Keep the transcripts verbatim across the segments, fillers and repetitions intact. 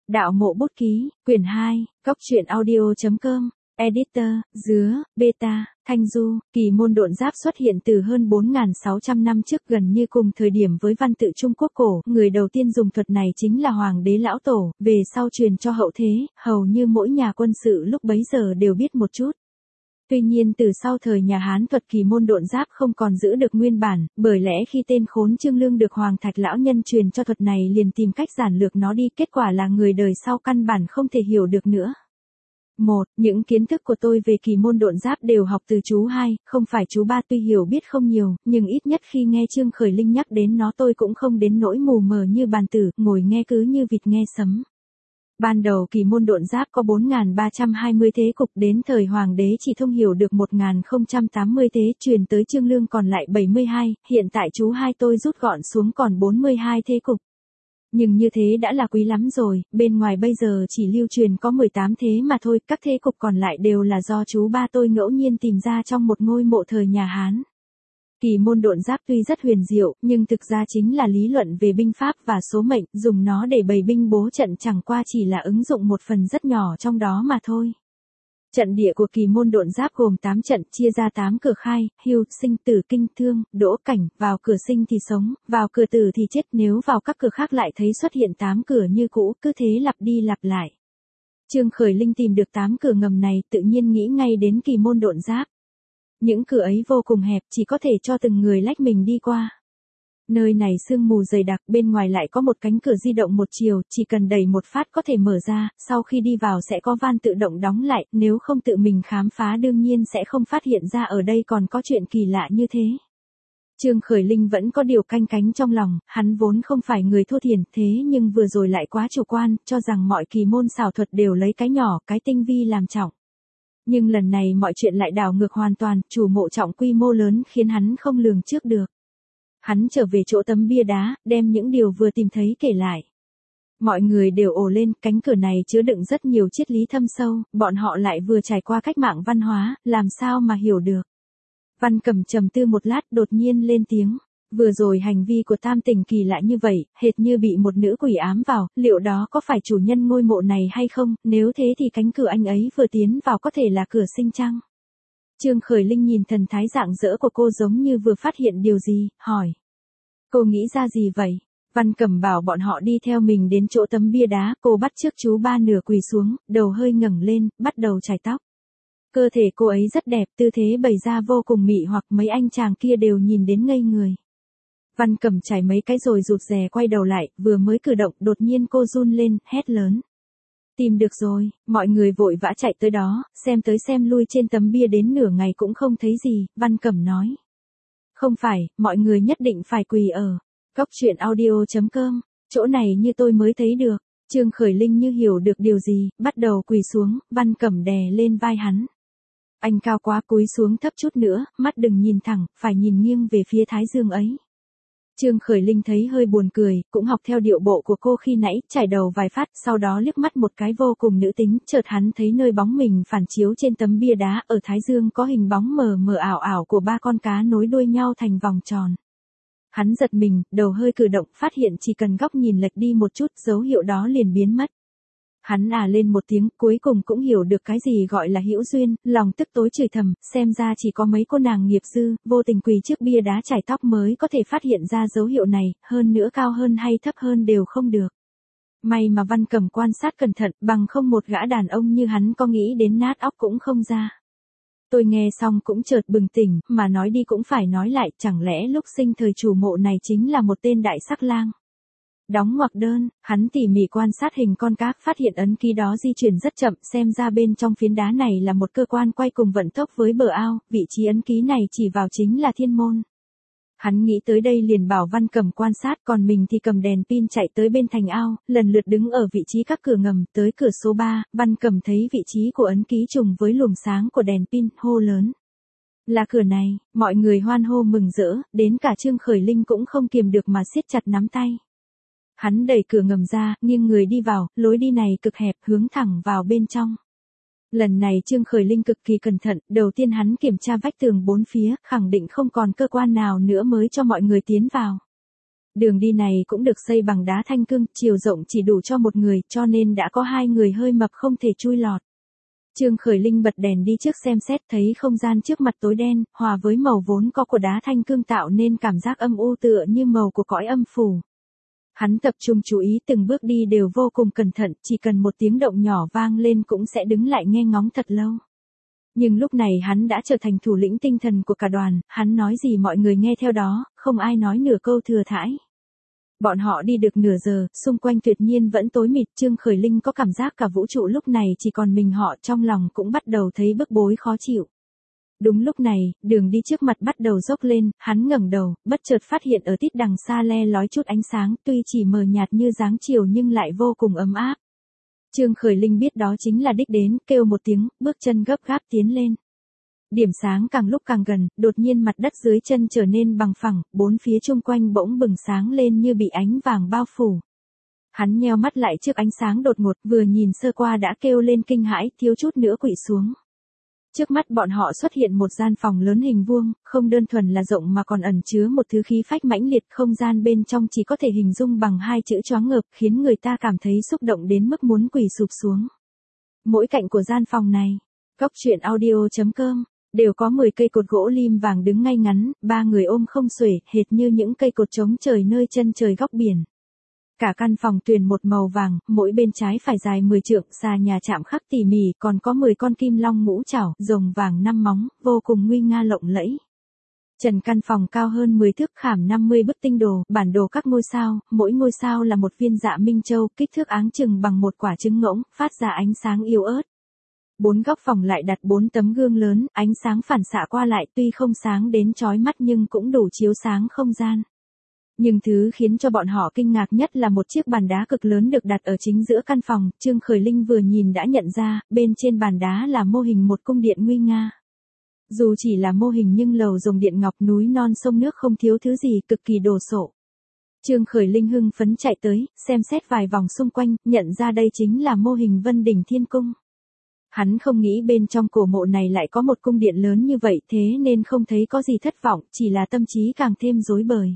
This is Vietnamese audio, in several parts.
Đạo mộ bút ký, quyển hai, Cóc truyện audio.com, Editor, Dứa, Beta, Thanh Du. Kỳ môn độn giáp xuất hiện từ hơn bốn nghìn sáu trăm năm trước, gần như cùng thời điểm với văn tự Trung Quốc cổ. Người đầu tiên dùng thuật này chính là Hoàng đế Lão Tổ, về sau truyền cho hậu thế, hầu như mỗi nhà quân sự lúc bấy giờ đều biết một chút. Tuy nhiên từ sau thời nhà Hán, thuật kỳ môn độn giáp không còn giữ được nguyên bản, bởi lẽ khi tên khốn Trương Lương được Hoàng Thạch lão nhân truyền cho thuật này liền tìm cách giản lược nó đi, kết quả là người đời sau căn bản không thể hiểu được nữa. một. Những kiến thức của tôi về kỳ môn độn giáp đều học từ chú hai, không phải chú ba, tuy hiểu biết không nhiều, nhưng ít nhất khi nghe Trương Khởi Linh nhắc đến nó tôi cũng không đến nỗi mù mờ như bàn tử, ngồi nghe cứ như vịt nghe sấm. Ban đầu kỳ môn độn giáp có bốn nghìn ba trăm hai mươi thế cục, đến thời Hoàng đế chỉ thông hiểu được một nghìn không trăm tám mươi thế, truyền tới Trương Lương còn lại bảy mươi hai, hiện tại chú hai tôi rút gọn xuống còn bốn mươi hai thế cục. Nhưng như thế đã là quý lắm rồi, bên ngoài bây giờ chỉ lưu truyền có mười tám thế mà thôi, các thế cục còn lại đều là do chú ba tôi ngẫu nhiên tìm ra trong một ngôi mộ thời nhà Hán. Kỳ môn độn giáp tuy rất huyền diệu, nhưng thực ra chính là lý luận về binh pháp và số mệnh, dùng nó để bày binh bố trận chẳng qua chỉ là ứng dụng một phần rất nhỏ trong đó mà thôi. Trận địa của kỳ môn độn giáp gồm tám trận, chia ra tám cửa khai, hưu, sinh, tử, kinh, thương, đỗ, cảnh. Vào cửa sinh thì sống, vào cửa tử thì chết, nếu vào các cửa khác lại thấy xuất hiện tám cửa như cũ, cứ thế lặp đi lặp lại. Trương Khởi Linh tìm được tám cửa ngầm này, tự nhiên nghĩ ngay đến kỳ môn độn giáp. Những cửa ấy vô cùng hẹp, chỉ có thể cho từng người lách mình đi qua. Nơi này sương mù dày đặc, bên ngoài lại có một cánh cửa di động một chiều, chỉ cần đẩy một phát có thể mở ra, sau khi đi vào sẽ có van tự động đóng lại, nếu không tự mình khám phá đương nhiên sẽ không phát hiện ra ở đây còn có chuyện kỳ lạ như thế. Trương Khởi Linh vẫn có điều canh cánh trong lòng, hắn vốn không phải người thô thiển, thế nhưng vừa rồi lại quá chủ quan, cho rằng mọi kỳ môn xảo thuật đều lấy cái nhỏ, cái tinh vi làm trọng. Nhưng lần này mọi chuyện lại đảo ngược hoàn toàn, chủ mộ trọng quy mô lớn khiến hắn không lường trước được. Hắn trở về chỗ tấm bia đá, đem những điều vừa tìm thấy kể lại. Mọi người đều ồ lên, cánh cửa này chứa đựng rất nhiều triết lý thâm sâu, bọn họ lại vừa trải qua cách mạng văn hóa, làm sao mà hiểu được. Văn Cẩm trầm tư một lát, đột nhiên lên tiếng. Vừa rồi hành vi của Tam Tình kỳ lạ như vậy, hệt như bị một nữ quỷ ám vào, liệu đó có phải chủ nhân ngôi mộ này hay không, nếu thế thì cánh cửa anh ấy vừa tiến vào có thể là cửa sinh chăng? Trương Khởi Linh nhìn thần thái rạng rỡ của cô giống như vừa phát hiện điều gì, hỏi. Cô nghĩ ra gì vậy? Văn Cẩm bảo bọn họ đi theo mình đến chỗ tấm bia đá, cô bắt chước chú ba nửa quỳ xuống, đầu hơi ngẩng lên, bắt đầu chải tóc. Cơ thể cô ấy rất đẹp, tư thế bày ra vô cùng mị hoặc, mấy anh chàng kia đều nhìn đến ngây người. Văn Cẩm chải mấy cái rồi rụt rè quay đầu lại, vừa mới cử động, đột nhiên cô run lên, hét lớn. Tìm được rồi, mọi người vội vã chạy tới đó, xem tới xem lui trên tấm bia đến nửa ngày cũng không thấy gì, Văn Cẩm nói. Không phải, mọi người nhất định phải quỳ ở Cóc truyện audio.com, chỗ này như tôi mới thấy được. Trương Khởi Linh như hiểu được điều gì, bắt đầu quỳ xuống, Văn Cẩm đè lên vai hắn. Anh cao quá, cúi xuống thấp chút nữa, mắt đừng nhìn thẳng, phải nhìn nghiêng về phía thái dương ấy. Trương Khởi Linh thấy hơi buồn cười, cũng học theo điệu bộ của cô khi nãy, chải đầu vài phát, sau đó liếc mắt một cái vô cùng nữ tính, chợt hắn thấy nơi bóng mình phản chiếu trên tấm bia đá, ở thái dương có hình bóng mờ mờ ảo ảo của ba con cá nối đuôi nhau thành vòng tròn. Hắn giật mình, đầu hơi cử động, phát hiện chỉ cần góc nhìn lệch đi một chút, dấu hiệu đó liền biến mất. Hắn à lên một tiếng, cuối cùng cũng hiểu được cái gì gọi là hữu duyên, lòng tức tối chửi thầm, xem ra chỉ có mấy cô nàng nghiệp dư, vô tình quỳ trước bia đá chải tóc mới có thể phát hiện ra dấu hiệu này, hơn nữa cao hơn hay thấp hơn đều không được. May mà Văn Cẩm quan sát cẩn thận, bằng không một gã đàn ông như hắn có nghĩ đến nát óc cũng không ra. Tôi nghe xong cũng chợt bừng tỉnh, mà nói đi cũng phải nói lại, chẳng lẽ lúc sinh thời chủ mộ này chính là một tên đại sắc lang. Đóng ngoặc đơn, hắn tỉ mỉ quan sát hình con cá, phát hiện ấn ký đó di chuyển rất chậm, xem ra bên trong phiến đá này là một cơ quan quay cùng vận tốc với bờ ao, vị trí ấn ký này chỉ vào chính là thiên môn. Hắn nghĩ tới đây liền bảo Văn Cẩm quan sát, còn mình thì cầm đèn pin chạy tới bên thành ao, lần lượt đứng ở vị trí các cửa ngầm, tới cửa số ba, Văn Cẩm thấy vị trí của ấn ký trùng với luồng sáng của đèn pin, hô lớn. Là cửa này, mọi người hoan hô mừng rỡ, đến cả Trương Khởi Linh cũng không kiềm được mà siết chặt nắm tay. Hắn đẩy cửa ngầm ra, nghiêng người đi vào, lối đi này cực hẹp, hướng thẳng vào bên trong. Lần này Trương Khởi Linh cực kỳ cẩn thận, đầu tiên hắn kiểm tra vách tường bốn phía, khẳng định không còn cơ quan nào nữa mới cho mọi người tiến vào. Đường đi này cũng được xây bằng đá thanh cương, chiều rộng chỉ đủ cho một người, cho nên đã có hai người hơi mập không thể chui lọt. Trương Khởi Linh bật đèn đi trước xem xét, thấy không gian trước mặt tối đen, hòa với màu vốn có của đá thanh cương tạo nên cảm giác âm u tựa như màu của cõi âm phủ. Hắn tập trung chú ý từng bước đi đều vô cùng cẩn thận, chỉ cần một tiếng động nhỏ vang lên cũng sẽ đứng lại nghe ngóng thật lâu. Nhưng lúc này hắn đã trở thành thủ lĩnh tinh thần của cả đoàn, hắn nói gì mọi người nghe theo đó, không ai nói nửa câu thừa thãi. Bọn họ đi được nửa giờ, xung quanh tuyệt nhiên vẫn tối mịt, Trương Khởi Linh có cảm giác cả vũ trụ lúc này chỉ còn mình họ, trong lòng cũng bắt đầu thấy bức bối khó chịu. Đúng lúc này, đường đi trước mặt bắt đầu dốc lên, hắn ngẩng đầu, bất chợt phát hiện ở tít đằng xa le lói chút ánh sáng, tuy chỉ mờ nhạt như dáng chiều nhưng lại vô cùng ấm áp. Trương Khởi Linh biết đó chính là đích đến, kêu một tiếng, bước chân gấp gáp tiến lên. Điểm sáng càng lúc càng gần, đột nhiên mặt đất dưới chân trở nên bằng phẳng, bốn phía chung quanh bỗng bừng sáng lên như bị ánh vàng bao phủ. Hắn nheo mắt lại trước ánh sáng đột ngột, vừa nhìn sơ qua đã kêu lên kinh hãi, thiếu chút nữa quỵ xuống. Trước mắt bọn họ xuất hiện một gian phòng lớn hình vuông, không đơn thuần là rộng mà còn ẩn chứa một thứ khí phách mãnh liệt, không gian bên trong chỉ có thể hình dung bằng hai chữ choáng ngợp, khiến người ta cảm thấy xúc động đến mức muốn quỳ sụp xuống. Mỗi cạnh của gian phòng này, góc truyện audio chấm com, đều có mười cây cột gỗ lim vàng đứng ngay ngắn, ba người ôm không xuể, hệt như những cây cột trống trời nơi chân trời góc biển. Cả căn phòng tuyền một màu vàng, mỗi bên trái phải dài mười trượng, xà nhà chạm khắc tỉ mỉ, còn có mười con kim long ngũ trảo, rồng vàng năm móng, vô cùng nguy nga lộng lẫy. Trần căn phòng cao hơn mười thước, khảm năm mươi bức tinh đồ, bản đồ các ngôi sao, mỗi ngôi sao là một viên dạ minh châu, kích thước áng chừng bằng một quả trứng ngỗng, phát ra ánh sáng yếu ớt. Bốn góc phòng lại đặt bốn tấm gương lớn, ánh sáng phản xạ qua lại, tuy không sáng đến chói mắt nhưng cũng đủ chiếu sáng không gian. Nhưng thứ khiến cho bọn họ kinh ngạc nhất là một chiếc bàn đá cực lớn được đặt ở chính giữa căn phòng, Trương Khởi Linh vừa nhìn đã nhận ra, bên trên bàn đá là mô hình một cung điện nguy nga. Dù chỉ là mô hình nhưng lầu rồng điện ngọc, núi non sông nước không thiếu thứ gì, cực kỳ đồ sộ. Trương Khởi Linh hưng phấn chạy tới, xem xét vài vòng xung quanh, nhận ra đây chính là mô hình Vân Đỉnh Thiên Cung. Hắn không nghĩ bên trong cổ mộ này lại có một cung điện lớn như vậy, thế nên không thấy có gì thất vọng, chỉ là tâm trí càng thêm rối bời.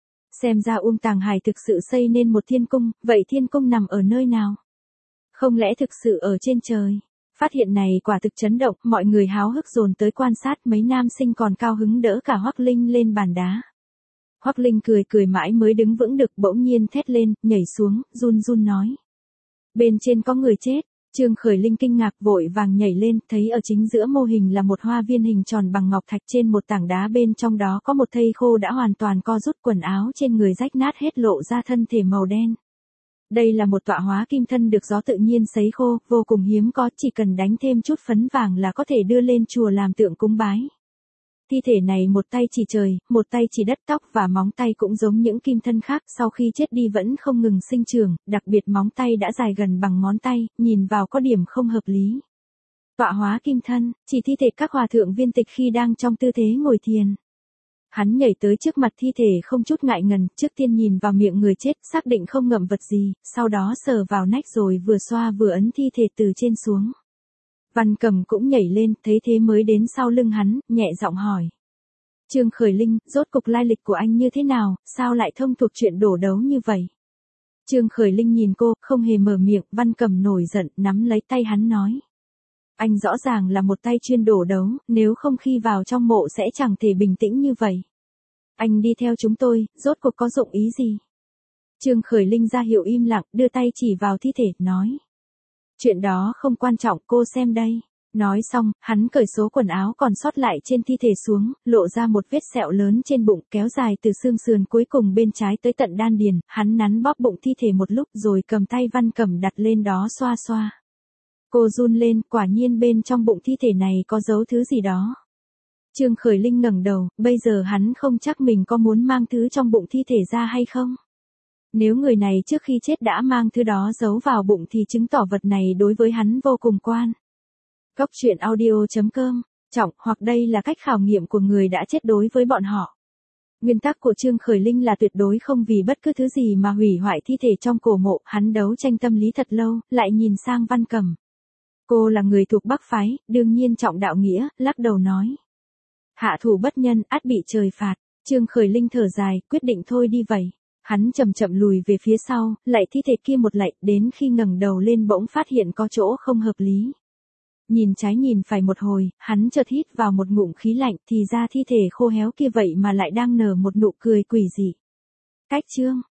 Xem ra Uông Tàng Hải thực sự xây nên một thiên cung, vậy thiên cung nằm ở nơi nào? Không lẽ thực sự ở trên trời? Phát hiện này quả thực chấn động, mọi người háo hức dồn tới quan sát, mấy nam sinh còn cao hứng đỡ cả Hoắc Linh lên bàn đá. Hoắc Linh cười cười mãi mới đứng vững được, bỗng nhiên thét lên, nhảy xuống, run run nói. Bên trên có người chết. Trương Khởi Linh kinh ngạc vội vàng nhảy lên, thấy ở chính giữa mô hình là một hoa viên hình tròn bằng ngọc thạch, trên một tảng đá bên trong đó có một thây khô đã hoàn toàn co rút, quần áo trên người rách nát hết lộ ra thân thể màu đen. Đây là một tọa hóa kim thân được gió tự nhiên sấy khô, vô cùng hiếm có, chỉ cần đánh thêm chút phấn vàng là có thể đưa lên chùa làm tượng cúng bái. Thi thể này một tay chỉ trời, một tay chỉ đất, tóc và móng tay cũng giống những kim thân khác, sau khi chết đi vẫn không ngừng sinh trưởng, đặc biệt móng tay đã dài gần bằng ngón tay, nhìn vào có điểm không hợp lý. Tọa hóa kim thân, chỉ thi thể các hòa thượng viên tịch khi đang trong tư thế ngồi thiền. Hắn nhảy tới trước mặt thi thể không chút ngại ngần, trước tiên nhìn vào miệng người chết, xác định không ngậm vật gì, sau đó sờ vào nách rồi vừa xoa vừa ấn thi thể từ trên xuống. Văn Cầm cũng nhảy lên, thấy thế mới đến sau lưng hắn, nhẹ giọng hỏi. Trương Khởi Linh, rốt cục lai lịch của anh như thế nào, sao lại thông thuộc chuyện đổ đấu như vậy? Trương Khởi Linh nhìn cô, không hề mở miệng, Văn Cầm nổi giận, nắm lấy tay hắn nói. Anh rõ ràng là một tay chuyên đổ đấu, nếu không khi vào trong mộ sẽ chẳng thể bình tĩnh như vậy. Anh đi theo chúng tôi, rốt cuộc có dụng ý gì? Trương Khởi Linh ra hiệu im lặng, đưa tay chỉ vào thi thể, nói. Chuyện đó không quan trọng, cô xem đây. Nói xong, hắn cởi số quần áo còn sót lại trên thi thể xuống, lộ ra một vết sẹo lớn trên bụng, kéo dài từ xương sườn cuối cùng bên trái tới tận đan điền, hắn nắn bóp bụng thi thể một lúc rồi cầm tay Văn Cẩm đặt lên đó xoa xoa. Cô run lên, quả nhiên bên trong bụng thi thể này có giấu thứ gì đó. Trương Khởi Linh ngẩng đầu, bây giờ hắn không chắc mình có muốn mang thứ trong bụng thi thể ra hay không. Nếu người này trước khi chết đã mang thứ đó giấu vào bụng thì chứng tỏ vật này đối với hắn vô cùng quan. Góc truyện audio chấm com, trọng, hoặc đây là cách khảo nghiệm của người đã chết đối với bọn họ. Nguyên tắc của Trương Khởi Linh là tuyệt đối không vì bất cứ thứ gì mà hủy hoại thi thể trong cổ mộ, hắn đấu tranh tâm lý thật lâu, lại nhìn sang Văn Cẩm. Cô là người thuộc Bắc phái, đương nhiên trọng đạo nghĩa, lắc đầu nói. Hạ thủ bất nhân, ắt bị trời phạt, Trương Khởi Linh thở dài, quyết định thôi đi vậy. Hắn chậm chậm lùi về phía sau, lạy thi thể kia một lạy, đến khi ngẩng đầu lên bỗng phát hiện có chỗ không hợp lý. Nhìn trái nhìn phải một hồi, hắn chợt hít vào một ngụm khí lạnh, thì ra thi thể khô héo kia vậy mà lại đang nở một nụ cười quỷ dị. Cách chương